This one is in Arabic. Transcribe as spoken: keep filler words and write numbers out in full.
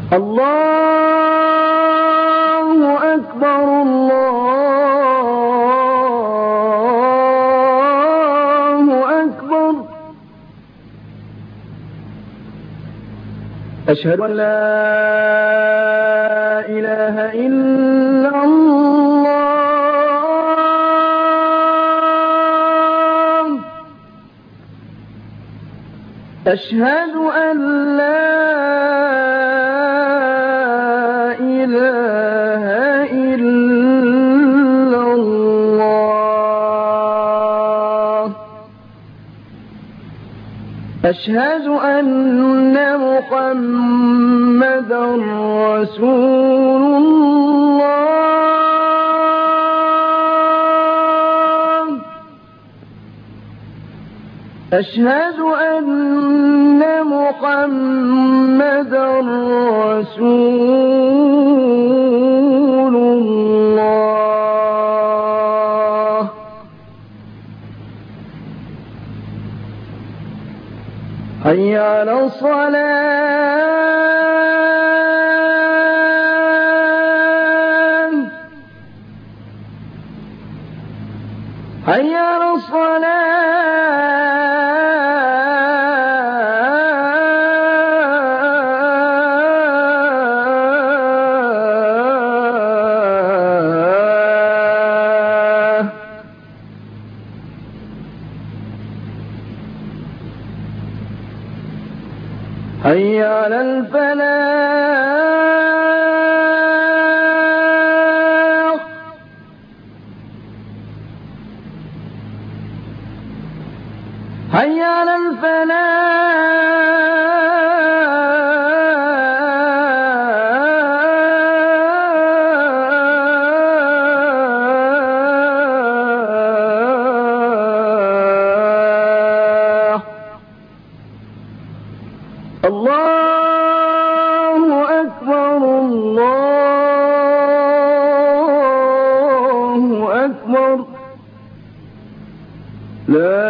الله أكبر الله أكبر. أشهد أن لا إله إلا الله. أشهد أن لا إله إلا الله. أشهد أن محمدا رسول الله. أشهد أن محمدا رسول الله. حي على الصلاة. حي على الصلاة. حي على الفلاح. حي على الفلاح. الله أكبر الله أكبر. لا